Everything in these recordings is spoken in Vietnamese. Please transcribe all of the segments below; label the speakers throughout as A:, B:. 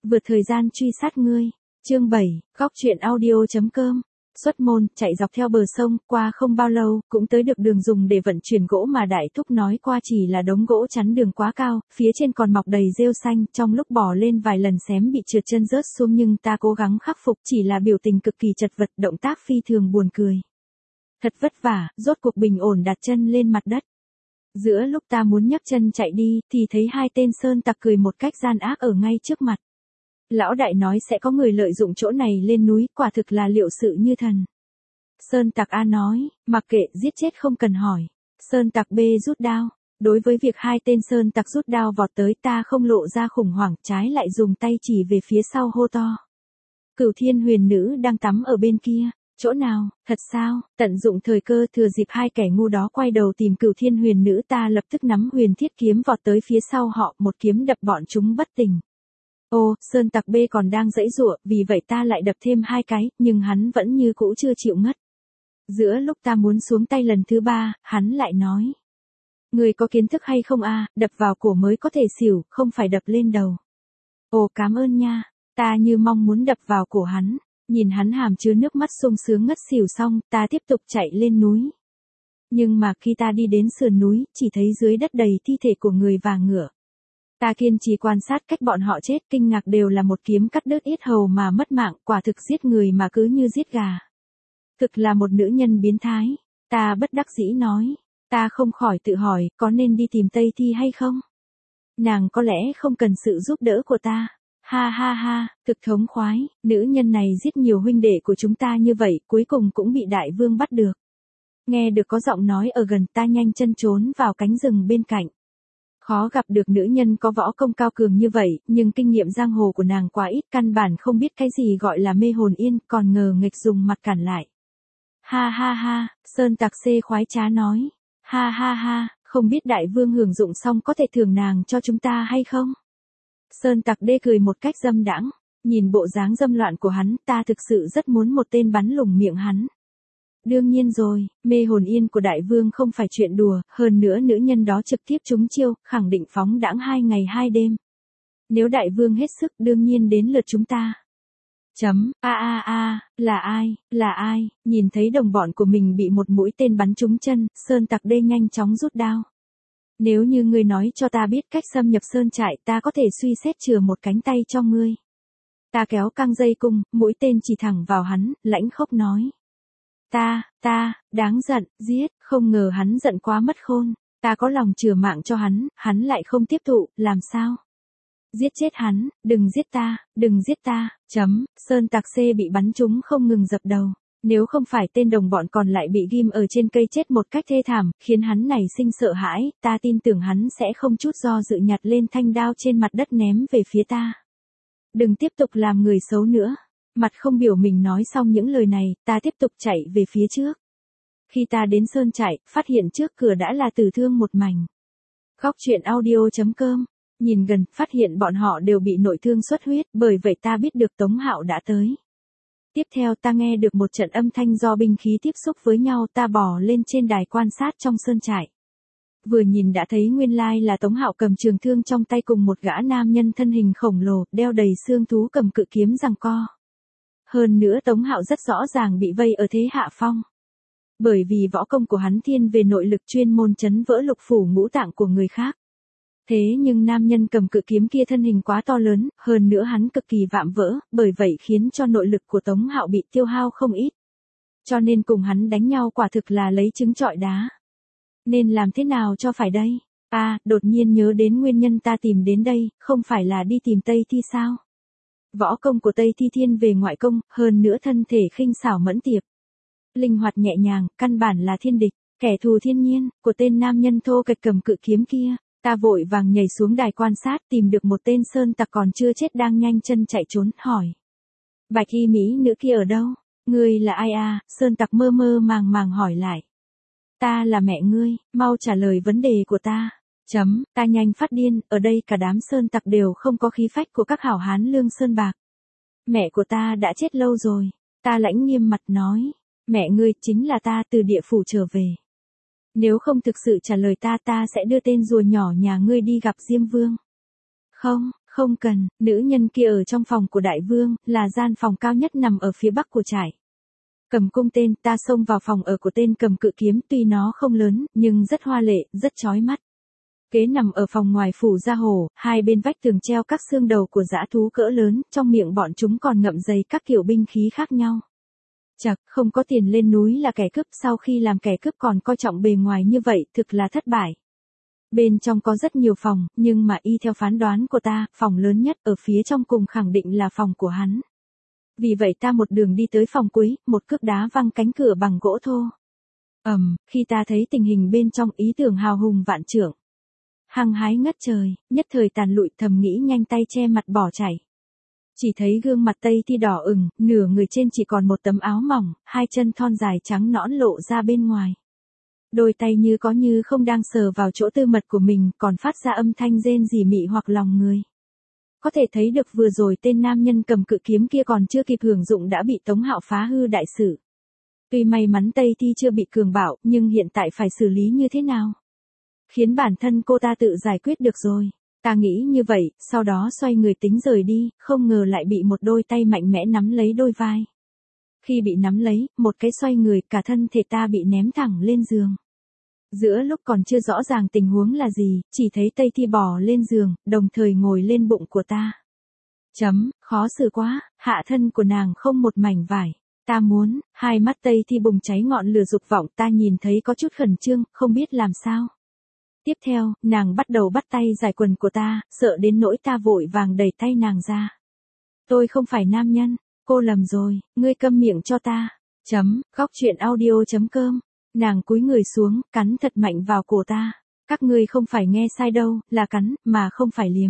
A: vượt thời gian truy sát ngươi. Chương 7, góc truyện audio.com. Xuất môn, chạy dọc theo bờ sông, qua không bao lâu, cũng tới được đường dùng để vận chuyển gỗ mà đại thúc nói qua chỉ là đống gỗ chắn đường quá cao, phía trên còn mọc đầy rêu xanh, trong lúc bò lên vài lần xém bị trượt chân rớt xuống nhưng ta cố gắng khắc phục, chỉ là biểu tình cực kỳ chật vật, động tác phi thường buồn cười. Thật vất vả, rốt cuộc bình ổn đặt chân lên mặt đất. Giữa lúc ta muốn nhấc chân chạy đi, thì thấy hai tên sơn tặc cười một cách gian ác ở ngay trước mặt. Lão đại nói sẽ có người lợi dụng chỗ này lên núi, quả thực là liệu sự như thần. Sơn tặc A nói, mặc kệ, giết chết không cần hỏi. Sơn tặc B rút đao. Đối với việc hai tên sơn tặc rút đao vọt tới, ta không lộ ra khủng hoảng, trái lại dùng tay chỉ về phía sau hô to. Cửu Thiên Huyền Nữ đang tắm ở bên kia. Chỗ nào, thật sao? Tận dụng thời cơ, thừa dịp hai kẻ ngu đó quay đầu tìm Cửu Thiên Huyền Nữ, ta lập tức nắm huyền thiết kiếm vọt tới phía sau họ, một kiếm đập bọn chúng bất tỉnh. Ô, sơn tặc B còn đang giãy giụa, vì vậy ta lại đập thêm hai cái, nhưng hắn vẫn như cũ chưa chịu ngất. Giữa lúc ta muốn xuống tay lần thứ ba, hắn lại nói. Người có kiến thức hay không a, đập vào cổ mới có thể xỉu, không phải đập lên đầu. Ồ, cảm ơn nha, ta như mong muốn đập vào cổ hắn. Nhìn hắn hàm chứa nước mắt sung sướng ngất xỉu xong, ta tiếp tục chạy lên núi. Nhưng mà khi ta đi đến sườn núi, chỉ thấy dưới đất đầy thi thể của người và ngựa. Ta kiên trì quan sát cách bọn họ chết, kinh ngạc đều là một kiếm cắt đứt yết hầu mà mất mạng, quả thực giết người mà cứ như giết gà. Thực là một nữ nhân biến thái. Ta bất đắc dĩ nói, ta không khỏi tự hỏi, có nên đi tìm Tây Thi hay không? Nàng có lẽ không cần sự giúp đỡ của ta. Ha ha ha, thực thống khoái, nữ nhân này giết nhiều huynh đệ của chúng ta như vậy, cuối cùng cũng bị đại vương bắt được. Nghe được có giọng nói ở gần, ta nhanh chân trốn vào cánh rừng bên cạnh. Khó gặp được nữ nhân có võ công cao cường như vậy, nhưng kinh nghiệm giang hồ của nàng quá ít, căn bản không biết cái gì gọi là mê hồn yên, còn ngờ nghịch dùng mặt cản lại. Ha ha ha, sơn tặc C khoái trá nói. Ha ha ha, không biết đại vương hưởng dụng xong có thể thưởng nàng cho chúng ta hay không? Sơn tặc D cười một cách dâm đãng, nhìn bộ dáng dâm loạn của hắn, ta thực sự rất muốn một tên bắn lủng miệng hắn. Đương nhiên rồi, mê hồn yên của đại vương không phải chuyện đùa, hơn nữa nữ nhân đó trực tiếp trúng chiêu, khẳng định phóng đãng 2 ngày 2 đêm. Nếu đại vương hết sức, đương nhiên đến lượt chúng ta. Là ai, nhìn thấy đồng bọn của mình bị một mũi tên bắn trúng chân, sơn tặc D nhanh chóng rút đao. Nếu như ngươi nói cho ta biết cách xâm nhập sơn trại, ta có thể suy xét chừa một cánh tay cho ngươi. Ta kéo căng dây cung, mũi tên chỉ thẳng vào hắn, lãnh khốc nói. Đáng giận, giết, không ngờ hắn giận quá mất khôn. Ta có lòng chừa mạng cho hắn lại không tiếp thụ, làm sao? Giết chết hắn, đừng giết ta, sơn tặc C bị bắn trúng không ngừng dập đầu. Nếu không phải tên đồng bọn còn lại bị ghim ở trên cây chết một cách thê thảm, khiến hắn nảy sinh sợ hãi, ta tin tưởng hắn sẽ không chút do dự nhặt lên thanh đao trên mặt đất ném về phía ta. Đừng tiếp tục làm người xấu nữa. Mặt không biểu mình nói xong những lời này, ta tiếp tục chạy về phía trước. Khi ta đến sơn trại, phát hiện trước cửa đã là tử thương một mảnh. Góc truyện audio.com. Nhìn gần, phát hiện bọn họ đều bị nội thương xuất huyết, bởi vậy ta biết được Tống Hạo đã tới. Tiếp theo ta nghe được một trận âm thanh do binh khí tiếp xúc với nhau, ta bò lên trên đài quan sát trong sơn trại. Vừa nhìn đã thấy nguyên lai là Tống Hạo cầm trường thương trong tay cùng một gã nam nhân thân hình khổng lồ, đeo đầy xương thú cầm cự kiếm giằng co. Hơn nữa Tống Hạo rất rõ ràng bị vây ở thế hạ phong. Bởi vì võ công của hắn thiên về nội lực, chuyên môn chấn vỡ lục phủ ngũ tạng của người khác. Thế nhưng nam nhân cầm cự kiếm kia thân hình quá to lớn, hơn nữa hắn cực kỳ vạm vỡ, bởi vậy khiến cho nội lực của Tống Hạo bị tiêu hao không ít. Cho nên cùng hắn đánh nhau quả thực là lấy trứng trọi đá. Nên làm thế nào cho phải đây? Đột nhiên nhớ đến nguyên nhân ta tìm đến đây, không phải là đi tìm Tây Thi sao? Võ công của Tây Thi thiên về ngoại công, hơn nữa thân thể khinh xảo mẫn tiệp. Linh hoạt nhẹ nhàng, căn bản là thiên địch, kẻ thù thiên nhiên, của tên nam nhân thô kệch cầm cự kiếm kia. Ta vội vàng nhảy xuống đài quan sát, tìm được một tên sơn tặc còn chưa chết đang nhanh chân chạy trốn, hỏi. Bạch y mỹ nữ kia ở đâu? Ngươi là ai à? Sơn tặc mơ mơ màng màng hỏi lại. Ta là mẹ ngươi, mau trả lời vấn đề của ta. Ta nhanh phát điên, ở đây cả đám sơn tặc đều không có khí phách của các hảo hán lương sơn bạc. Mẹ của ta đã chết lâu rồi. Ta lãnh nghiêm mặt nói. Mẹ ngươi chính là ta từ địa phủ trở về. Nếu không thực sự trả lời ta sẽ đưa tên rùa nhỏ nhà ngươi đi gặp Diêm Vương. Không cần, nữ nhân kia ở trong phòng của đại vương, là gian phòng cao nhất nằm ở phía bắc của trại. Cầm cung tên, ta xông vào phòng ở của tên cầm cự kiếm, tuy nó không lớn, nhưng rất hoa lệ, rất chói mắt. Kế nằm ở phòng ngoài phủ ra hồ, hai bên vách tường treo các xương đầu của dã thú cỡ lớn, trong miệng bọn chúng còn ngậm đầy các kiểu binh khí khác nhau. Chật, không có tiền lên núi là kẻ cướp, sau khi làm kẻ cướp còn coi trọng bề ngoài như vậy, thực là thất bại. Bên trong có rất nhiều phòng, nhưng mà y theo phán đoán của ta, phòng lớn nhất ở phía trong cùng khẳng định là phòng của hắn. Vì vậy ta một đường đi tới phòng cuối, một cước đá văng cánh cửa bằng gỗ thô. Khi ta thấy tình hình bên trong, ý tưởng hào hùng vạn trượng, hăng hái ngất trời, nhất thời tàn lụi, thầm nghĩ nhanh tay che mặt bỏ chạy. Chỉ thấy gương mặt Tây Thi đỏ ửng, nửa người trên chỉ còn một tấm áo mỏng, hai chân thon dài trắng nõn lộ ra bên ngoài. Đôi tay như có như không đang sờ vào chỗ tư mật của mình, còn phát ra âm thanh rên rỉ mị hoặc lòng người. Có thể thấy được vừa rồi tên nam nhân cầm cự kiếm kia còn chưa kịp hưởng dụng đã bị Tống Hạo phá hư đại sự. Tuy may mắn Tây Thi chưa bị cường bạo, nhưng hiện tại phải xử lý như thế nào? Khiến bản thân cô ta tự giải quyết được rồi. Ta nghĩ như vậy, sau đó xoay người tính rời đi, không ngờ lại bị một đôi tay mạnh mẽ nắm lấy đôi vai. Khi bị nắm lấy, một cái xoay người, cả thân thể ta bị ném thẳng lên giường. Giữa lúc còn chưa rõ ràng tình huống là gì, chỉ thấy Tây Thi bò lên giường, đồng thời ngồi lên bụng của ta. Khó xử quá, hạ thân của nàng không một mảnh vải. Ta muốn, hai mắt Tây Thi bùng cháy ngọn lửa dục vọng, ta nhìn thấy có chút khẩn trương, không biết làm sao. Tiếp theo, nàng bắt đầu bắt tay giải quần của ta, sợ đến nỗi ta vội vàng đẩy tay nàng ra. Tôi không phải nam nhân, cô lầm rồi, ngươi câm miệng cho ta. Goctruyện audio.com. Nàng cúi người xuống, cắn thật mạnh vào cổ ta. Các ngươi không phải nghe sai đâu, là cắn, mà không phải liếm.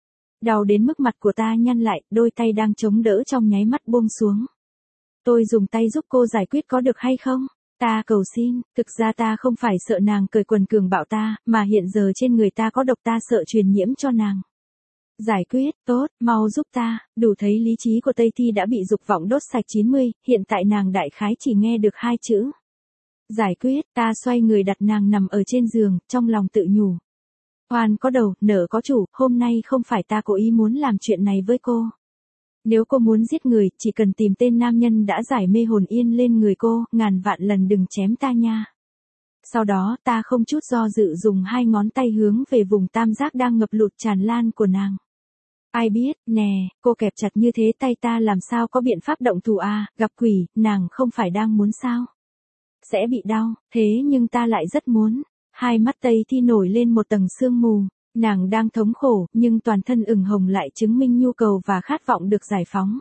A: Đau đến mức mặt của ta nhăn lại, đôi tay đang chống đỡ trong nháy mắt buông xuống. Tôi dùng tay giúp cô giải quyết có được hay không? Ta cầu xin, thực ra ta không phải sợ nàng cởi quần cường bạo ta, mà hiện giờ trên người ta có độc, ta sợ truyền nhiễm cho nàng. Giải quyết, tốt, mau giúp ta. Đủ thấy lý trí của Tây Thi đã bị dục vọng đốt sạch 90, hiện tại nàng đại khái chỉ nghe được hai chữ. Giải quyết, ta xoay người đặt nàng nằm ở trên giường, trong lòng tự nhủ. Oan có đầu, nợ có chủ, hôm nay không phải ta cố ý muốn làm chuyện này với cô. Nếu cô muốn giết người, chỉ cần tìm tên nam nhân đã giải mê hồn yên lên người cô, ngàn vạn lần đừng chém ta nha. Sau đó, ta không chút do dự dùng hai ngón tay hướng về vùng tam giác đang ngập lụt tràn lan của nàng. Ai biết, nè, cô kẹp chặt như thế tay ta làm sao có biện pháp động thủ à, gặp quỷ, nàng không phải đang muốn sao? Sẽ bị đau, thế nhưng ta lại rất muốn. Hai mắt Tây Thi nổi lên một tầng sương mù. Nàng đang thống khổ, nhưng toàn thân ửng hồng lại chứng minh nhu cầu và khát vọng được giải phóng.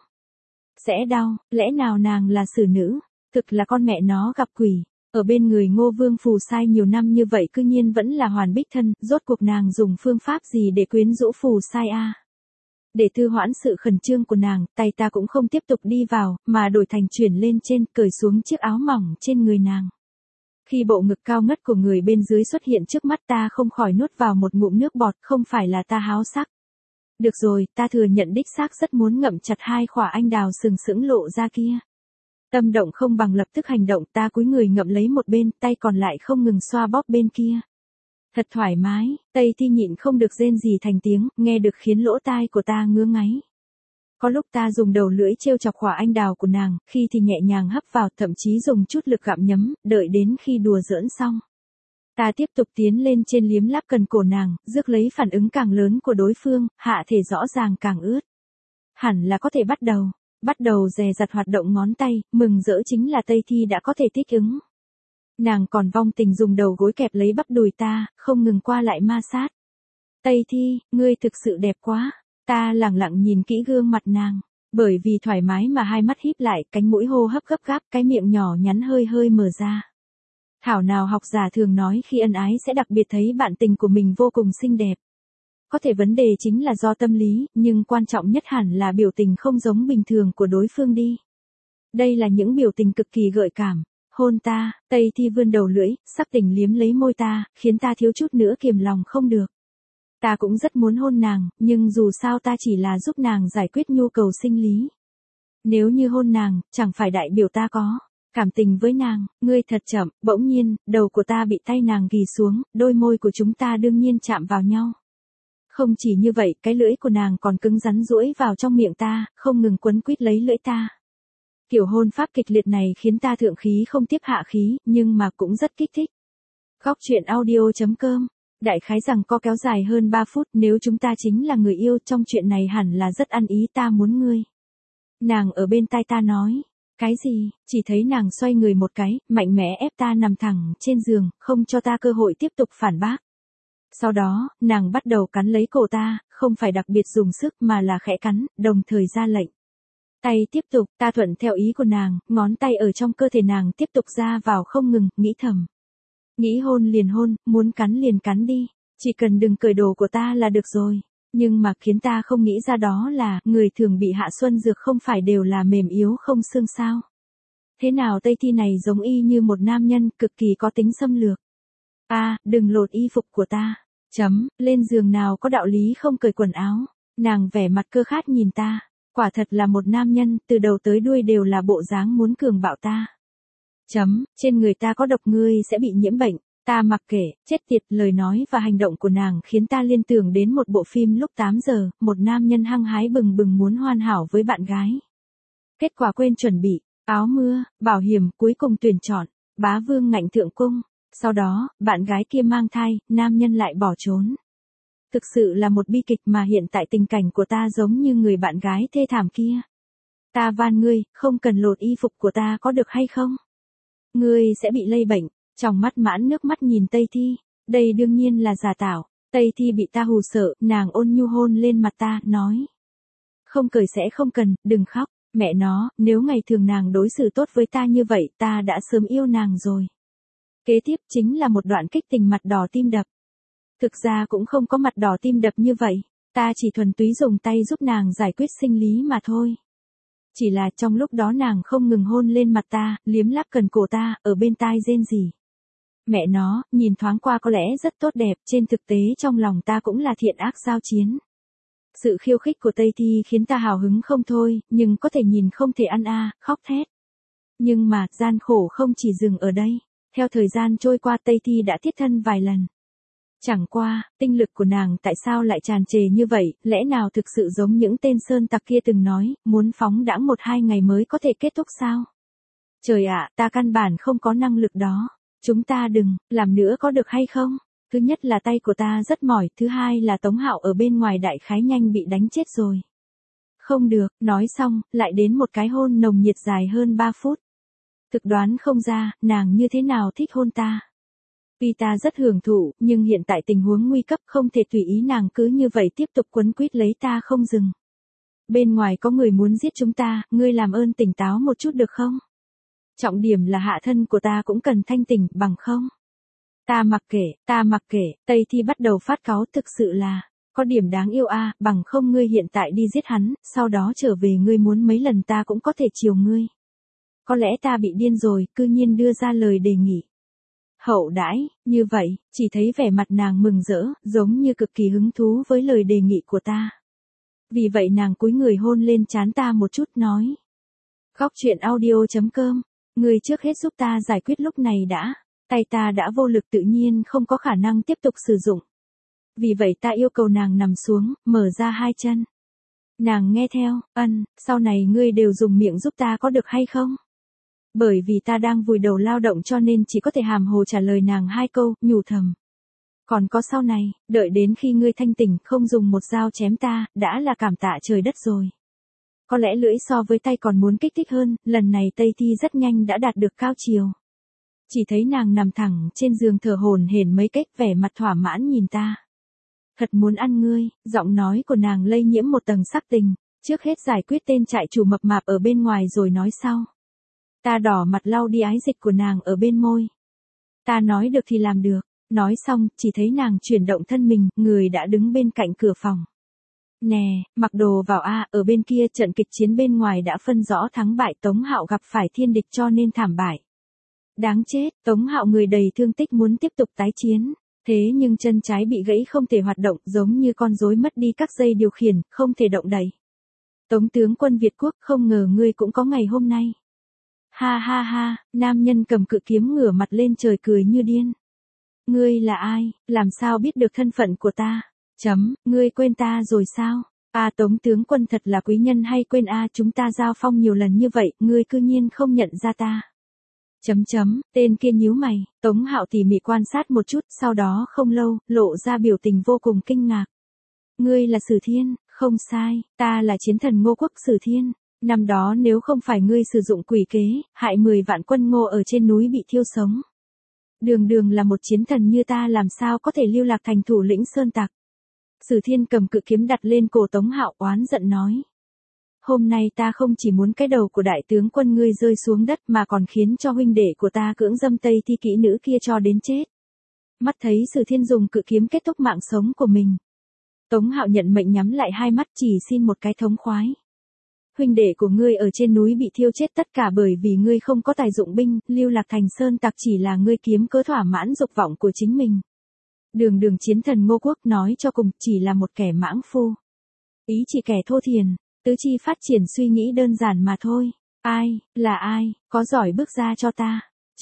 A: Sẽ đau, lẽ nào nàng là xử nữ? Thực là con mẹ nó gặp quỷ. Ở bên người Ngô Vương Phù Sai nhiều năm như vậy cư nhiên vẫn là hoàn bích thân, rốt cuộc nàng dùng phương pháp gì để quyến rũ Phù Sai a? Để thư hoãn sự khẩn trương của nàng, tay ta cũng không tiếp tục đi vào, mà đổi thành chuyển lên trên, cởi xuống chiếc áo mỏng trên người nàng. Khi bộ ngực cao ngất của người bên dưới xuất hiện trước mắt ta không khỏi nuốt vào một ngụm nước bọt, không phải là ta háo sắc. Được rồi, ta thừa nhận đích xác rất muốn ngậm chặt hai khỏa anh đào sừng sững lộ ra kia. Tâm động không bằng lập tức hành động, ta cúi người ngậm lấy một bên, tay còn lại không ngừng xoa bóp bên kia. Thật thoải mái, Tây Thi nhịn không được rên rỉ thành tiếng, nghe được khiến lỗ tai của ta ngứa ngáy. Có lúc ta dùng đầu lưỡi trêu chọc khỏa anh đào của nàng, khi thì nhẹ nhàng hấp vào, thậm chí dùng chút lực gặm nhấm, đợi đến khi đùa giỡn xong. Ta tiếp tục tiến lên trên liếm láp cần cổ nàng, rước lấy phản ứng càng lớn của đối phương, hạ thể rõ ràng càng ướt. Hẳn là có thể bắt đầu dè dặt hoạt động ngón tay, mừng rỡ chính là Tây Thi đã có thể thích ứng. Nàng còn vong tình dùng đầu gối kẹp lấy bắp đùi ta, không ngừng qua lại ma sát. Tây Thi, ngươi thực sự đẹp quá. Ta lẳng lặng nhìn kỹ gương mặt nàng, bởi vì thoải mái mà hai mắt híp lại, cánh mũi hô hấp gấp gáp, cái miệng nhỏ nhắn hơi hơi mở ra. Thảo nào học giả thường nói khi ân ái sẽ đặc biệt thấy bạn tình của mình vô cùng xinh đẹp. Có thể vấn đề chính là do tâm lý, nhưng quan trọng nhất hẳn là biểu tình không giống bình thường của đối phương đi. Đây là những biểu tình cực kỳ gợi cảm. Hôn ta, Tây Thi vươn đầu lưỡi, sắc tình liếm lấy môi ta, khiến ta thiếu chút nữa kiềm lòng không được. Ta cũng rất muốn hôn nàng, nhưng dù sao ta chỉ là giúp nàng giải quyết nhu cầu sinh lý. Nếu như hôn nàng, chẳng phải đại biểu ta có cảm tình với nàng. Ngươi thật chậm, bỗng nhiên, đầu của ta bị tay nàng ghì xuống, đôi môi của chúng ta đương nhiên chạm vào nhau. Không chỉ như vậy, cái lưỡi của nàng còn cứng rắn duỗi vào trong miệng ta, không ngừng quấn quýt lấy lưỡi ta. Kiểu hôn pháp kịch liệt này khiến ta thượng khí không tiếp hạ khí, nhưng mà cũng rất kích thích. Góc truyện audio.com. Đại khái rằng có kéo dài hơn 3 phút, nếu chúng ta chính là người yêu, trong chuyện này hẳn là rất ăn ý, ta muốn ngươi. Nàng ở bên tai ta nói. Cái gì? Chỉ thấy nàng xoay người một cái, mạnh mẽ ép ta nằm thẳng trên giường, không cho ta cơ hội tiếp tục phản bác. Sau đó, nàng bắt đầu cắn lấy cổ ta, không phải đặc biệt dùng sức mà là khẽ cắn, đồng thời ra lệnh. Tay tiếp tục, ta thuận theo ý của nàng, ngón tay ở trong cơ thể nàng tiếp tục ra vào không ngừng, nghĩ thầm. Nghĩ hôn liền hôn, muốn cắn liền cắn đi, chỉ cần đừng cởi đồ của ta là được rồi. Nhưng mà khiến ta không nghĩ ra đó là, người thường bị hạ xuân dược không phải đều là mềm yếu không xương sao. Thế nào Tây Thi này giống y như một nam nhân, cực kỳ có tính xâm lược. Đừng lột y phục của ta. Lên giường nào có đạo lý không cởi quần áo. Nàng vẻ mặt cơ khát nhìn ta. Quả thật là một nam nhân, từ đầu tới đuôi đều là bộ dáng muốn cường bạo ta. Trên người ta có độc, ngươi sẽ bị nhiễm bệnh. Ta mặc kệ, chết tiệt, lời nói và hành động của nàng khiến ta liên tưởng đến một bộ phim lúc 8 giờ, một nam nhân hăng hái bừng bừng muốn hoàn hảo với bạn gái. Kết quả quên chuẩn bị, áo mưa, bảo hiểm, cuối cùng tuyển chọn, bá vương ngạnh thượng cung. Sau đó, bạn gái kia mang thai, nam nhân lại bỏ trốn. Thực sự là một bi kịch mà hiện tại tình cảnh của ta giống như người bạn gái thê thảm kia. Ta van ngươi, không cần lột y phục của ta có được hay không? Ngươi sẽ bị lây bệnh. Trong mắt mãn nước mắt nhìn Tây Thi, đây đương nhiên là giả tạo. Tây Thi bị ta hù sợ, nàng ôn nhu hôn lên mặt ta, nói. Không cởi sẽ không cần, đừng khóc, mẹ nó, nếu ngày thường nàng đối xử tốt với ta như vậy, ta đã sớm yêu nàng rồi. Kế tiếp chính là một đoạn kích tình mặt đỏ tim đập. Thực ra cũng không có mặt đỏ tim đập như vậy, ta chỉ thuần túy dùng tay giúp nàng giải quyết sinh lý mà thôi. Chỉ là trong lúc đó nàng không ngừng hôn lên mặt ta, liếm láp cần cổ ta, ở bên tai rên rỉ. Mẹ nó, nhìn thoáng qua có lẽ rất tốt đẹp, trên thực tế trong lòng ta cũng là thiện ác giao chiến. Sự khiêu khích của Tây Thi khiến ta hào hứng không thôi, nhưng có thể nhìn không thể ăn khóc thét. Nhưng mà, gian khổ không chỉ dừng ở đây. Theo thời gian trôi qua Tây Thi đã thiết thân vài lần. Chẳng qua, tinh lực của nàng tại sao lại tràn trề như vậy, lẽ nào thực sự giống những tên sơn tặc kia từng nói, muốn phóng đãng 1-2 ngày mới có thể kết thúc sao? Trời ạ, ta căn bản không có năng lực đó. Chúng ta đừng làm nữa có được hay không? Thứ nhất là tay của ta rất mỏi, thứ hai là Tống Hạo ở bên ngoài đại khái nhanh bị đánh chết rồi. Không được, nói xong, lại đến một cái hôn nồng nhiệt dài hơn 3 phút. Thực đoán không ra, nàng như thế nào thích hôn ta. Vì ta rất hưởng thụ, nhưng hiện tại tình huống nguy cấp không thể tùy ý nàng cứ như vậy tiếp tục quấn quýt lấy ta không dừng. Bên ngoài có người muốn giết chúng ta, ngươi làm ơn tỉnh táo một chút được không? Trọng điểm là hạ thân của ta cũng cần thanh tỉnh, bằng không? Ta mặc kệ, Tây Thi bắt đầu phát cáu, thực sự là, có điểm đáng yêu bằng không ngươi hiện tại đi giết hắn, sau đó trở về ngươi muốn mấy lần ta cũng có thể chiều ngươi. Có lẽ ta bị điên rồi, cư nhiên đưa ra lời đề nghị. Hậu đãi, như vậy, chỉ thấy vẻ mặt nàng mừng rỡ, giống như cực kỳ hứng thú với lời đề nghị của ta. Vì vậy nàng cúi người hôn lên trán ta một chút nói. Góc truyện audio.com, ngươi trước hết giúp ta giải quyết lúc này đã, tay ta đã vô lực tự nhiên không có khả năng tiếp tục sử dụng. Vì vậy ta yêu cầu nàng nằm xuống, mở ra hai chân. Nàng nghe theo, sau này ngươi đều dùng miệng giúp ta có được hay không? Bởi vì ta đang vùi đầu lao động cho nên chỉ có thể hàm hồ trả lời nàng 2 câu, nhủ thầm. Còn có sau này, đợi đến khi ngươi thanh tỉnh không dùng một dao chém ta, đã là cảm tạ trời đất rồi. Có lẽ lưỡi so với tay còn muốn kích thích hơn, lần này Tây Thi rất nhanh đã đạt được cao chiều. Chỉ thấy nàng nằm thẳng trên giường thở hổn hển mấy cách, vẻ mặt thỏa mãn nhìn ta. Thật muốn ăn ngươi, giọng nói của nàng lây nhiễm một tầng sắc tình, trước hết giải quyết tên trại chủ mập mạp ở bên ngoài rồi nói sau. Ta đỏ mặt lau đi ái dịch của nàng ở bên môi. Ta nói được thì làm được, nói xong, chỉ thấy nàng chuyển động thân mình, người đã đứng bên cạnh cửa phòng. Nè, mặc đồ vào ở bên kia trận kịch chiến bên ngoài đã phân rõ thắng bại, Tống Hạo gặp phải thiên địch cho nên thảm bại. Đáng chết, Tống Hạo người đầy thương tích muốn tiếp tục tái chiến, thế nhưng chân trái bị gãy không thể hoạt động, giống như con rối mất đi các dây điều khiển, không thể động đậy. Tống tướng quân Việt Quốc, không ngờ ngươi cũng có ngày hôm nay. Ha ha ha, nam nhân cầm cự kiếm ngửa mặt lên trời cười như điên. Ngươi là ai, làm sao biết được thân phận của ta? Ngươi quên ta rồi sao? Tống tướng quân thật là quý nhân hay quên chúng ta giao phong nhiều lần như vậy, ngươi cư nhiên không nhận ra ta. Tên kia nhíu mày, Tống Hạo tỉ mỉ quan sát một chút, sau đó không lâu, lộ ra biểu tình vô cùng kinh ngạc. Ngươi là Sử Thiên, không sai, ta là chiến thần Ngô Quốc Sử Thiên. Năm đó nếu không phải ngươi sử dụng quỷ kế, hại 10 vạn quân Ngô ở trên núi bị thiêu sống. Đường đường là một chiến thần như ta làm sao có thể lưu lạc thành thủ lĩnh sơn tặc. Sử Thiên cầm cự kiếm đặt lên cổ Tống Hạo oán giận nói. Hôm nay ta không chỉ muốn cái đầu của đại tướng quân ngươi rơi xuống đất mà còn khiến cho huynh đệ của ta cưỡng dâm Tây Thi kỹ nữ kia cho đến chết. Mắt thấy Sử Thiên dùng cự kiếm kết thúc mạng sống của mình. Tống Hạo nhận mệnh nhắm lại hai mắt chỉ xin một cái thống khoái. Huynh đệ của ngươi ở trên núi bị thiêu chết tất cả bởi vì ngươi không có tài dụng binh, lưu lạc thành sơn tặc chỉ là ngươi kiếm cớ thỏa mãn dục vọng của chính mình. Đường đường chiến thần Ngô Quốc nói cho cùng chỉ là một kẻ mãng phu. Ý chỉ kẻ thô thiền, tứ chi phát triển suy nghĩ đơn giản mà thôi. Ai, là ai, có giỏi bước ra cho ta.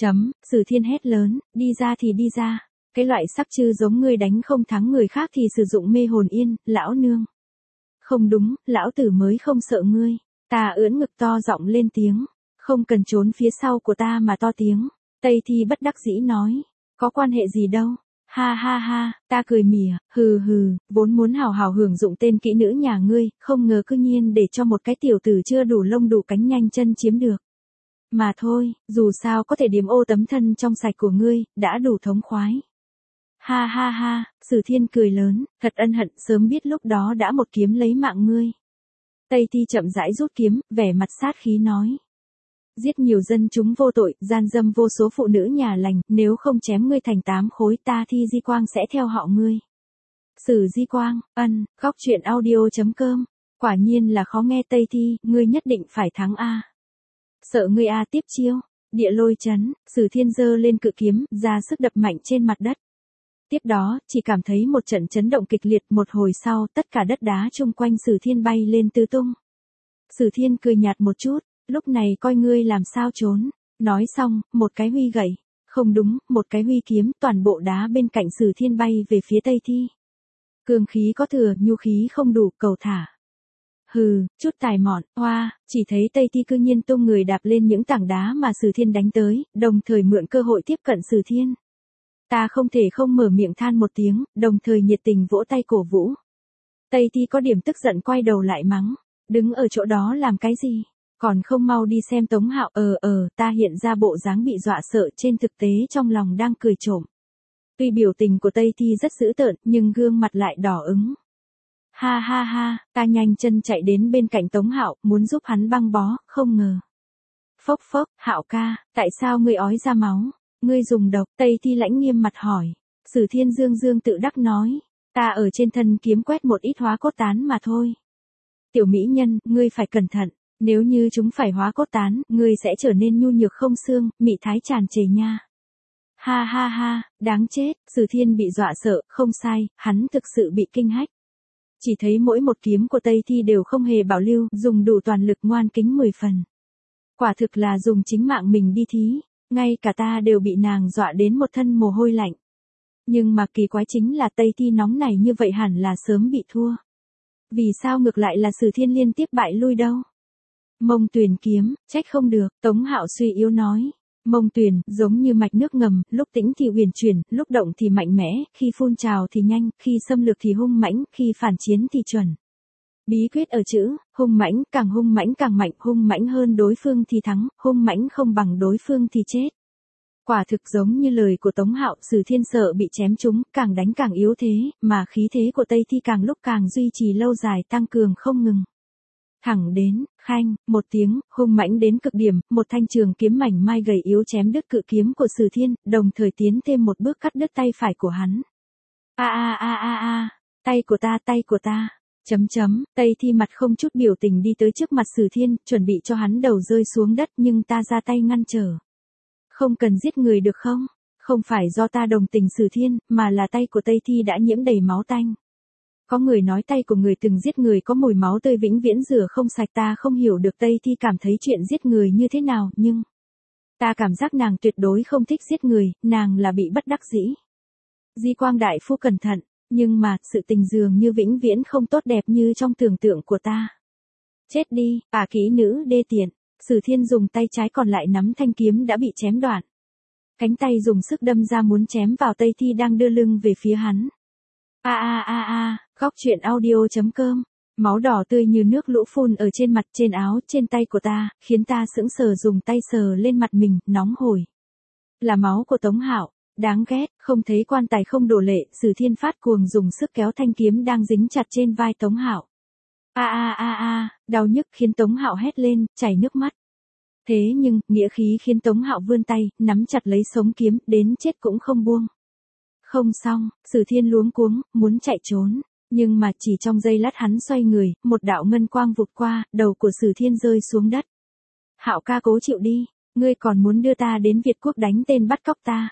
A: Sử Thiên hét lớn, đi ra thì đi ra. Cái loại sắc chư giống ngươi đánh không thắng người khác thì sử dụng mê hồn yên, lão nương. Không đúng, lão tử mới không sợ ngươi. Ta ưỡn ngực to giọng lên tiếng. Không cần trốn phía sau của ta mà to tiếng. Tây Thi bất đắc dĩ nói. Có quan hệ gì đâu. Ha ha ha, ta cười mỉa, hừ hừ, vốn muốn hào hào hưởng dụng tên kỹ nữ nhà ngươi, không ngờ cư nhiên để cho một cái tiểu tử chưa đủ lông đủ cánh nhanh chân chiếm được. Mà thôi, dù sao có thể điểm ô tấm thân trong sạch của ngươi, đã đủ thống khoái. Ha ha ha, Sử Thiên cười lớn, thật ân hận sớm biết lúc đó đã một kiếm lấy mạng ngươi. Tây Thi chậm rãi rút kiếm, vẻ mặt sát khí nói. Giết nhiều dân chúng vô tội, gian dâm vô số phụ nữ nhà lành, nếu không chém ngươi thành 8 khối ta Thi Di Quang sẽ theo họ ngươi. Sử Di Quang, khóc chuyện audio.com, quả nhiên là khó nghe Tây Thi, ngươi nhất định phải thắng a. Sợ ngươi tiếp chiêu, địa lôi chấn, Sử Thiên giơ lên cự kiếm, ra sức đập mạnh trên mặt đất. Tiếp đó, chỉ cảm thấy một trận chấn động kịch liệt, một hồi sau, tất cả đất đá chung quanh Sử Thiên bay lên tứ tung. Sử Thiên cười nhạt một chút. Lúc này coi ngươi làm sao trốn. Nói xong, một cái huy gậy. Không đúng, một cái huy kiếm, toàn bộ đá bên cạnh Sử Thiên bay về phía Tây Thi. Cương khí có thừa, nhu khí không đủ, cầu thả. Hừ, chút tài mọn, chỉ thấy Tây Thi cư nhiên tung người đạp lên những tảng đá mà Sử Thiên đánh tới, đồng thời mượn cơ hội tiếp cận Sử Thiên. Ta không thể không mở miệng than một tiếng, đồng thời nhiệt tình vỗ tay cổ vũ. Tây Thi có điểm tức giận quay đầu lại mắng. Đứng ở chỗ đó làm cái gì? Còn không mau đi xem Tống Hạo. Ta hiện ra bộ dáng bị dọa sợ, trên thực tế trong lòng đang cười trộm. Tuy biểu tình của Tây Thi rất dữ tợn, nhưng gương mặt lại đỏ ửng. Ha ha ha, ta nhanh chân chạy đến bên cạnh Tống Hạo, muốn giúp hắn băng bó, không ngờ. Phốc phốc, Hạo ca, tại sao ngươi ói ra máu? Ngươi dùng độc, Tây Thi lãnh nghiêm mặt hỏi. Sử Thiên dương tự đắc nói, ta ở trên thân kiếm quét một ít hóa cốt tán mà thôi. Tiểu mỹ nhân, ngươi phải cẩn thận. Nếu như chúng phải hóa cốt tán, ngươi sẽ trở nên nhu nhược không xương, mị thái tràn trề nha. Ha ha ha, đáng chết, Sử Thiên bị dọa sợ, không sai, hắn thực sự bị kinh hách. Chỉ thấy mỗi một kiếm của Tây Thi đều không hề bảo lưu, dùng đủ toàn lực ngoan kính 10 phần. Quả thực là dùng chính mạng mình đi thí, ngay cả ta đều bị nàng dọa đến một thân mồ hôi lạnh. Nhưng mà kỳ quái chính là Tây Thi nóng này như vậy hẳn là sớm bị thua. Vì sao ngược lại là Sử Thiên liên tiếp bại lui đâu? Mông Tuyền kiếm, trách không được, Tống Hạo suy yếu nói. Mông Tuyền, giống như mạch nước ngầm, lúc tĩnh thì huyền chuyển, lúc động thì mạnh mẽ, khi phun trào thì nhanh, khi xâm lược thì hung mãnh, khi phản chiến thì chuẩn. Bí quyết ở chữ, hung mãnh, càng hung mãnh càng mạnh, hung mãnh hơn đối phương thì thắng, hung mãnh không bằng đối phương thì chết. Quả thực giống như lời của Tống Hạo, Sử Thiên sợ bị chém trúng, càng đánh càng yếu thế, mà khí thế của Tây Thi càng lúc càng duy trì lâu dài tăng cường không ngừng. Thẳng đến, khanh, một tiếng, hung mãnh đến cực điểm, một thanh trường kiếm mảnh mai gầy yếu chém đứt cự kiếm của Sử Thiên, đồng thời tiến thêm một bước cắt đứt tay phải của hắn. Tay của ta. Tây Thi mặt không chút biểu tình đi tới trước mặt Sử Thiên, chuẩn bị cho hắn đầu rơi xuống đất nhưng ta ra tay ngăn trở. Không cần giết người được không? Không phải do ta đồng tình Sử Thiên, mà là tay của Tây Thi đã nhiễm đầy máu tanh. Có người nói tay của người từng giết người có mùi máu tươi vĩnh viễn rửa không sạch, ta không hiểu được Tây Thi cảm thấy chuyện giết người như thế nào, nhưng ta cảm giác nàng tuyệt đối không thích giết người, nàng là bị bất đắc dĩ. Di Quang đại phu cẩn thận, Nhưng mà, sự tình dường như vĩnh viễn không tốt đẹp như trong tưởng tượng của ta. Chết đi, kỹ nữ đê tiện. Sử Thiên dùng tay trái còn lại nắm thanh kiếm đã bị chém đoạn. Cánh tay dùng sức đâm ra muốn chém vào Tây Thi đang đưa lưng về phía hắn. Góc truyện audio.com. Máu đỏ tươi như nước lũ phun ở trên mặt, trên áo, trên tay của ta, khiến ta sững sờ dùng tay sờ lên mặt mình, nóng hổi. Là máu của Tống Hạo, đáng ghét, không thấy quan tài không đổ lệ, Sử Thiên phát cuồng dùng sức kéo thanh kiếm đang dính chặt trên vai Tống Hạo. Đau nhức khiến Tống Hạo hét lên, chảy nước mắt. Thế nhưng, nghĩa khí khiến Tống Hạo vươn tay, nắm chặt lấy sống kiếm, đến chết cũng không buông. Không xong, Sử Thiên luống cuống, muốn chạy trốn. Nhưng mà chỉ trong giây lát hắn xoay người, một đạo ngân quang vụt qua, đầu của Sử Thiên rơi xuống đất. Hạo ca cố chịu đi, ngươi còn muốn đưa ta đến Việt Quốc đánh tên bắt cóc ta.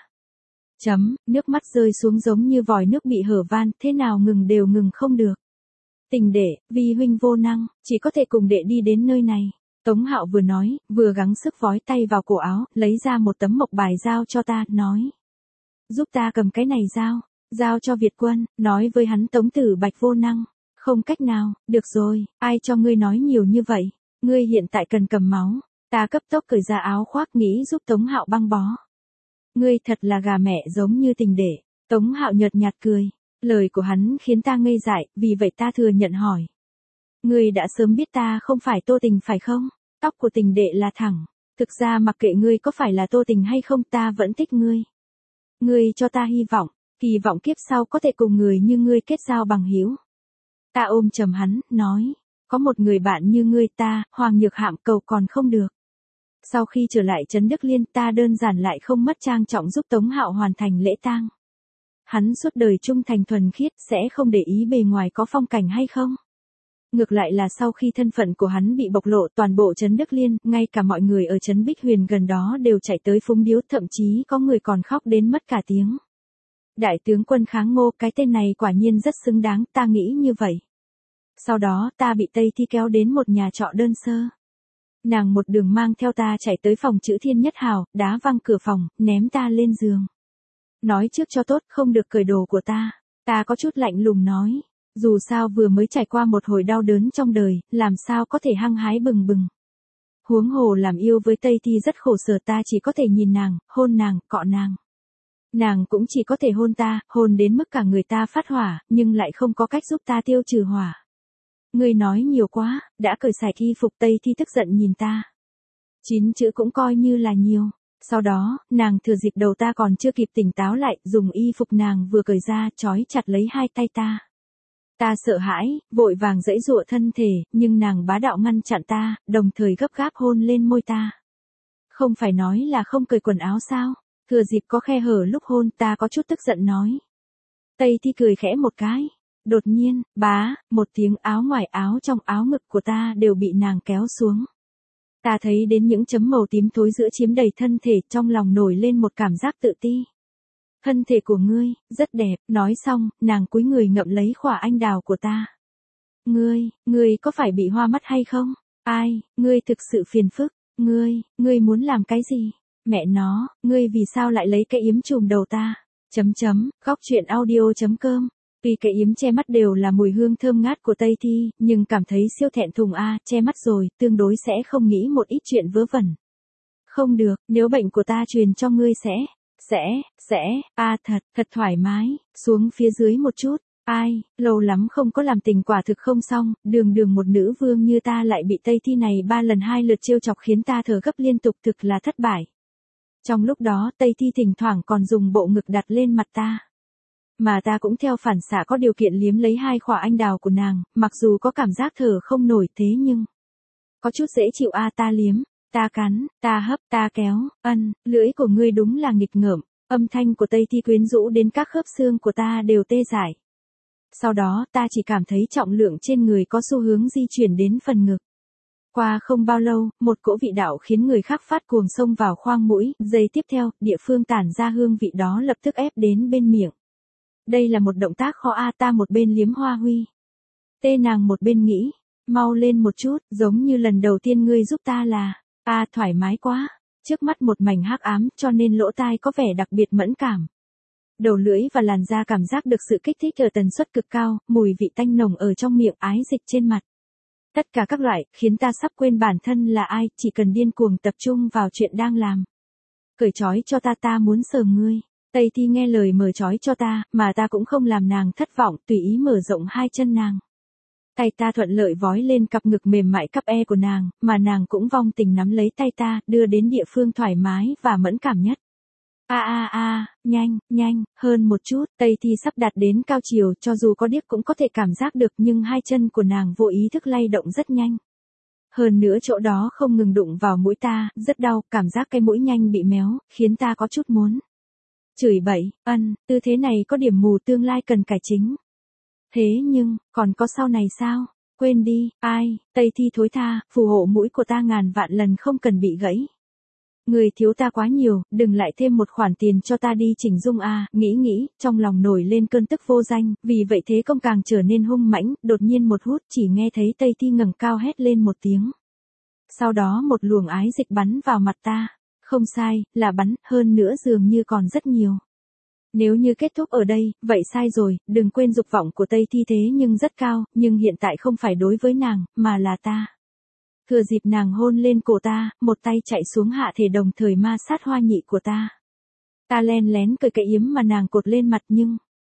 A: Nước mắt rơi xuống giống như vòi nước bị hở van, thế nào ngừng đều ngừng không được. Tình đệ, vì huynh vô năng, chỉ có thể cùng đệ đi đến nơi này. Tống Hạo vừa nói, vừa gắng sức vói tay vào cổ áo, lấy ra một tấm mộc bài giao cho ta, nói. Giúp ta cầm cái này giao cho Việt Quân, nói với hắn Tống Tử Bạch vô năng. Không cách nào, được rồi, ai cho ngươi nói nhiều như vậy, ngươi hiện tại cần cầm máu. Ta cấp tốc cởi ra áo khoác nghĩ giúp Tống Hạo băng bó. Ngươi thật là gà mẹ giống như tình đệ. Tống Hạo nhợt nhạt cười. Lời của hắn khiến ta ngây dại, vì vậy ta thừa nhận hỏi. Ngươi đã sớm biết ta không phải Tô Tình phải không? Tóc của tình đệ là thẳng. Thực ra mặc kệ ngươi có phải là Tô Tình hay không, ta vẫn thích ngươi. Ngươi cho ta hy vọng, kỳ vọng kiếp sau có thể cùng người như ngươi kết giao bằng hữu. Ta ôm chầm hắn, nói. Có một người bạn như ngươi ta, Hoàng Nhược Hạm cầu còn không được. Sau khi trở lại Trấn Đức Liên, ta đơn giản lại không mất trang trọng giúp Tống Hạo hoàn thành lễ tang. Hắn suốt đời trung thành thuần khiết, sẽ không để ý bề ngoài có phong cảnh hay không. Ngược lại là sau khi thân phận của hắn bị bộc lộ, toàn bộ Trấn Đức Liên, ngay cả mọi người ở Trấn Bích Huyền gần đó đều chạy tới phúng điếu, thậm chí có người còn khóc đến mất cả tiếng. Đại tướng Quân Kháng Ngô, cái tên này quả nhiên rất xứng đáng, ta nghĩ như vậy. Sau đó, ta bị Tây Thi kéo đến một nhà trọ đơn sơ. Nàng một đường mang theo ta chạy tới phòng chữ Thiên Nhất Hào, đá văng cửa phòng, ném ta lên giường. Nói trước cho tốt, không được cởi đồ của ta. Ta có chút lạnh lùng nói. Dù sao vừa mới trải qua một hồi đau đớn trong đời, làm sao có thể hăng hái bừng bừng. Huống hồ làm yêu với Tây Thi rất khổ sở, ta chỉ có thể nhìn nàng, hôn nàng, cọ nàng. Nàng cũng chỉ có thể hôn ta, hôn đến mức cả người ta phát hỏa, nhưng lại không có cách giúp ta tiêu trừ hỏa. Ngươi nói nhiều quá, đã cởi sạch y phục. Tây Thi tức giận nhìn ta. 9 chữ cũng coi như là nhiều. Sau đó, nàng thừa dịp đầu ta còn chưa kịp tỉnh táo lại, dùng y phục nàng vừa cởi ra, trói chặt lấy hai tay ta. Ta sợ hãi, vội vàng giãy giụa thân thể, nhưng nàng bá đạo ngăn chặn ta, đồng thời gấp gáp hôn lên môi ta. Không phải nói là không cởi quần áo sao? Thừa dịp có khe hở lúc hôn, ta có chút tức giận nói. Tây Thi cười khẽ một cái. Đột nhiên, một tiếng, áo ngoài áo trong áo ngực của ta đều bị nàng kéo xuống. Ta thấy đến những chấm màu tím thối giữa chiếm đầy thân thể, trong lòng nổi lên một cảm giác tự ti. Thân thể của ngươi, rất đẹp, nói xong, nàng cúi người ngậm lấy khỏa anh đào của ta. Ngươi có phải bị hoa mắt hay không? Ai, ngươi thực sự phiền phức, ngươi muốn làm cái gì? Mẹ nó, ngươi vì sao lại lấy cái yếm chùm đầu ta? Góc truyện audio.com. Vì cái yếm che mắt đều là mùi hương thơm ngát của Tây Thi, nhưng cảm thấy siêu thẹn thùng che mắt rồi, tương đối sẽ không nghĩ một ít chuyện vớ vẩn. Không được, nếu bệnh của ta truyền cho ngươi thật thoải mái, xuống phía dưới một chút. Ai, lâu lắm không có làm tình quả thực không xong, đường một nữ vương như ta lại bị Tây Thi này 3 lần 2 lượt trêu chọc khiến ta thở gấp liên tục, thực là thất bại. Trong lúc đó, Tây Thi thỉnh thoảng còn dùng bộ ngực đặt lên mặt ta. Mà ta cũng theo phản xạ có điều kiện liếm lấy 2 khỏa anh đào của nàng, mặc dù có cảm giác thở không nổi thế nhưng có chút dễ chịu ta liếm, ta cắn, ta hấp, ta kéo, lưỡi của ngươi đúng là nghịch ngợm, âm thanh của Tây Thi quyến rũ đến các khớp xương của ta đều tê dại. Sau đó, ta chỉ cảm thấy trọng lượng trên người có xu hướng di chuyển đến phần ngực. Qua không bao lâu, một cỗ vị đạo khiến người khác phát cuồng xông vào khoang mũi, giây tiếp theo, địa phương tản ra hương vị đó lập tức ép đến bên miệng. Đây là một động tác khó ta một bên liếm hoa huy. Tê nàng một bên nghĩ, mau lên một chút, giống như lần đầu tiên ngươi giúp ta là, thoải mái quá. Trước mắt một mảnh hắc ám cho nên lỗ tai có vẻ đặc biệt mẫn cảm. Đầu lưỡi và làn da cảm giác được sự kích thích ở tần suất cực cao, mùi vị tanh nồng ở trong miệng, ái dịch trên mặt. Tất cả các loại, khiến ta sắp quên bản thân là ai, chỉ cần điên cuồng tập trung vào chuyện đang làm. Cởi trói cho ta muốn sờ ngươi. Tây Thi nghe lời mở trói cho ta, mà ta cũng không làm nàng thất vọng, tùy ý mở rộng hai chân nàng. Tay ta thuận lợi vói lên cặp ngực mềm mại cắp e của nàng, mà nàng cũng vong tình nắm lấy tay ta, đưa đến địa phương thoải mái và mẫn cảm nhất. Nhanh, hơn một chút, Tây Thi sắp đạt đến cao chiều, cho dù có điếc cũng có thể cảm giác được, nhưng hai chân của nàng vô ý thức lay động rất nhanh. Hơn nữa chỗ đó không ngừng đụng vào mũi ta, rất đau, cảm giác cái mũi nhanh bị méo, khiến ta có chút muốn chửi bậy. Tư thế này có điểm mù, tương lai cần cải chính. Thế nhưng, còn có sau này sao? Quên đi, Tây Thi thối tha, phù hộ mũi của ta ngàn vạn lần không cần bị gãy. Người thiếu ta quá nhiều, đừng lại thêm một khoản tiền cho ta đi chỉnh dung a. Nghĩ, trong lòng nổi lên cơn tức vô danh, vì vậy thế công càng trở nên hung mãnh, đột nhiên một hút chỉ nghe thấy Tây Thi ngẩng cao hét lên một tiếng. Sau đó một luồng ái dịch bắn vào mặt ta. Không sai, là bắn, hơn nữa dường như còn rất nhiều. Nếu như kết thúc ở đây, vậy sai rồi, đừng quên dục vọng của Tây Thi thế nhưng rất cao, nhưng hiện tại không phải đối với nàng, mà là ta. Thừa dịp nàng hôn lên cổ ta, một tay chạy xuống hạ thể đồng thời ma sát hoa nhị của ta. Ta len lén cười cái yếm mà nàng cột lên mặt nhưng...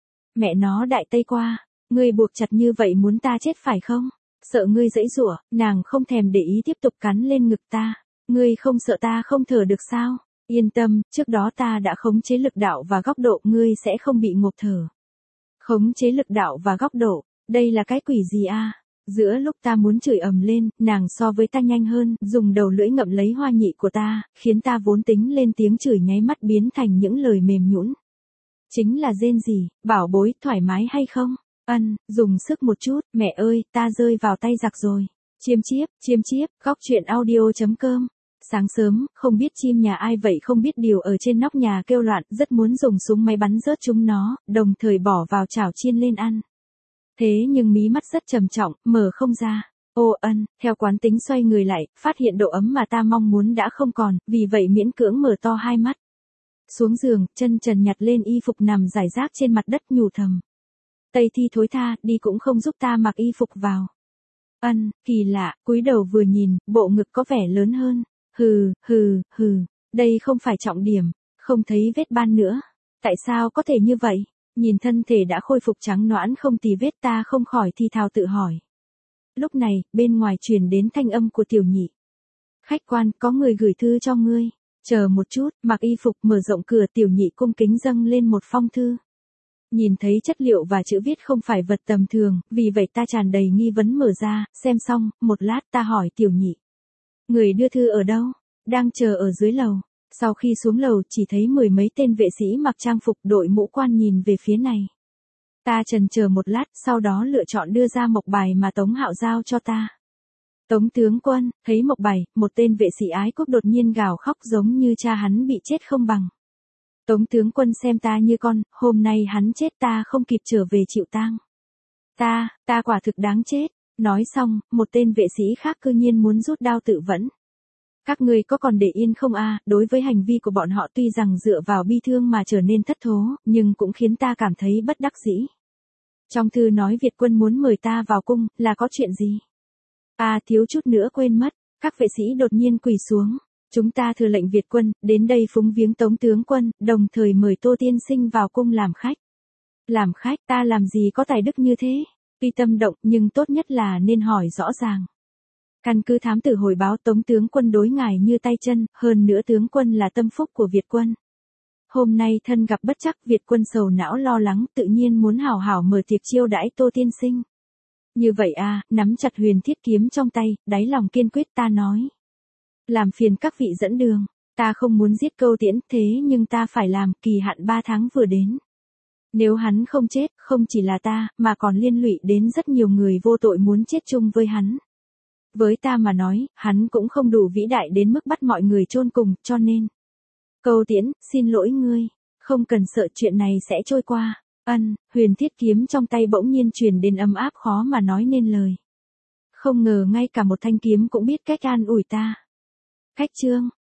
A: Mẹ nó đại Tây qua, ngươi buộc chặt như vậy muốn ta chết phải không? Sợ ngươi giãy giụa, nàng không thèm để ý tiếp tục cắn lên ngực ta. Ngươi không sợ ta không thở được sao? Yên tâm, trước đó ta đã khống chế lực đạo và góc độ, ngươi sẽ không bị ngộp thở. Khống chế lực đạo và góc độ, đây là cái quỷ gì a? Giữa lúc ta muốn chửi ầm lên, nàng so với ta nhanh hơn, dùng đầu lưỡi ngậm lấy hoa nhị của ta, khiến ta vốn tính lên tiếng chửi nháy mắt biến thành những lời mềm nhũn. Chính là rên rỉ, bảo bối, thoải mái hay không? Dùng sức một chút, mẹ ơi, ta rơi vào tay giặc rồi. Chiêm chiếp, góc chuyện audio.com. Sáng sớm, không biết chim nhà ai vậy không biết điều ở trên nóc nhà kêu loạn, rất muốn dùng súng máy bắn rớt chúng nó, đồng thời bỏ vào chảo chiên lên ăn. Thế nhưng mí mắt rất trầm trọng, mở không ra. Theo quán tính xoay người lại, phát hiện độ ấm mà ta mong muốn đã không còn, vì vậy miễn cưỡng mở to hai mắt. Xuống giường, chân trần nhặt lên y phục nằm rải rác trên mặt đất nhủ thầm. Tây Thi thối tha, đi cũng không giúp ta mặc y phục vào. Kỳ lạ, cúi đầu vừa nhìn, bộ ngực có vẻ lớn hơn. Hừ, đây không phải trọng điểm, không thấy vết ban nữa. Tại sao có thể như vậy? Nhìn thân thể đã khôi phục trắng nõn không tì vết ta không khỏi thì thào tự hỏi. Lúc này, bên ngoài truyền đến thanh âm của Tiểu Nhị. Khách quan, có người gửi thư cho ngươi. Chờ một chút, mặc y phục mở rộng cửa, Tiểu Nhị cung kính dâng lên một phong thư. Nhìn thấy chất liệu và chữ viết không phải vật tầm thường, vì vậy ta tràn đầy nghi vấn mở ra, xem xong, một lát ta hỏi Tiểu Nhị. Người đưa thư ở đâu? Đang chờ ở dưới lầu. Sau khi xuống lầu chỉ thấy mười mấy tên vệ sĩ mặc trang phục đội mũ quan nhìn về phía này. Ta chần chờ một lát, sau đó lựa chọn đưa ra mộc bài mà Tống Hạo giao cho ta. Tống tướng quân, thấy mộc bài, một tên vệ sĩ ái quốc đột nhiên gào khóc giống như cha hắn bị chết không bằng. Tống tướng quân xem ta như con, hôm nay hắn chết ta không kịp trở về chịu tang. Ta quả thực đáng chết. Nói xong, một tên vệ sĩ khác cư nhiên muốn rút đao tự vẫn. Các ngươi có còn để yên không a? Đối với hành vi của bọn họ tuy rằng dựa vào bi thương mà trở nên thất thố, nhưng cũng khiến ta cảm thấy bất đắc dĩ. Trong thư nói Việt quân muốn mời ta vào cung, là có chuyện gì? Thiếu chút nữa quên mất, các vệ sĩ đột nhiên quỳ xuống. Chúng ta thừa lệnh Việt quân, đến đây phúng viếng Tống tướng quân, đồng thời mời Tô tiên sinh vào cung làm khách. Làm khách, ta làm gì có tài đức như thế? Tuy tâm động, nhưng tốt nhất là nên hỏi rõ ràng. Căn cứ thám tử hồi báo Tống tướng quân đối ngài như tay chân, hơn nữa tướng quân là tâm phúc của Việt quân. Hôm nay thân gặp bất trắc, Việt quân sầu não lo lắng, tự nhiên muốn hảo hảo mở tiệc chiêu đãi Tô tiên sinh. Như vậy nắm chặt huyền thiết kiếm trong tay, đáy lòng kiên quyết ta nói. Làm phiền các vị dẫn đường, ta không muốn giết Câu Tiễn, thế nhưng ta phải làm, kỳ hạn 3 tháng vừa đến. Nếu hắn không chết, không chỉ là ta, mà còn liên lụy đến rất nhiều người vô tội muốn chết chung với hắn. Với ta mà nói, hắn cũng không đủ vĩ đại đến mức bắt mọi người chôn cùng, cho nên. Câu Tiễn, xin lỗi ngươi, không cần sợ, chuyện này sẽ trôi qua. Huyền thiết kiếm trong tay bỗng nhiên truyền đến ấm áp khó mà nói nên lời. Không ngờ ngay cả một thanh kiếm cũng biết cách an ủi ta. Cách chương,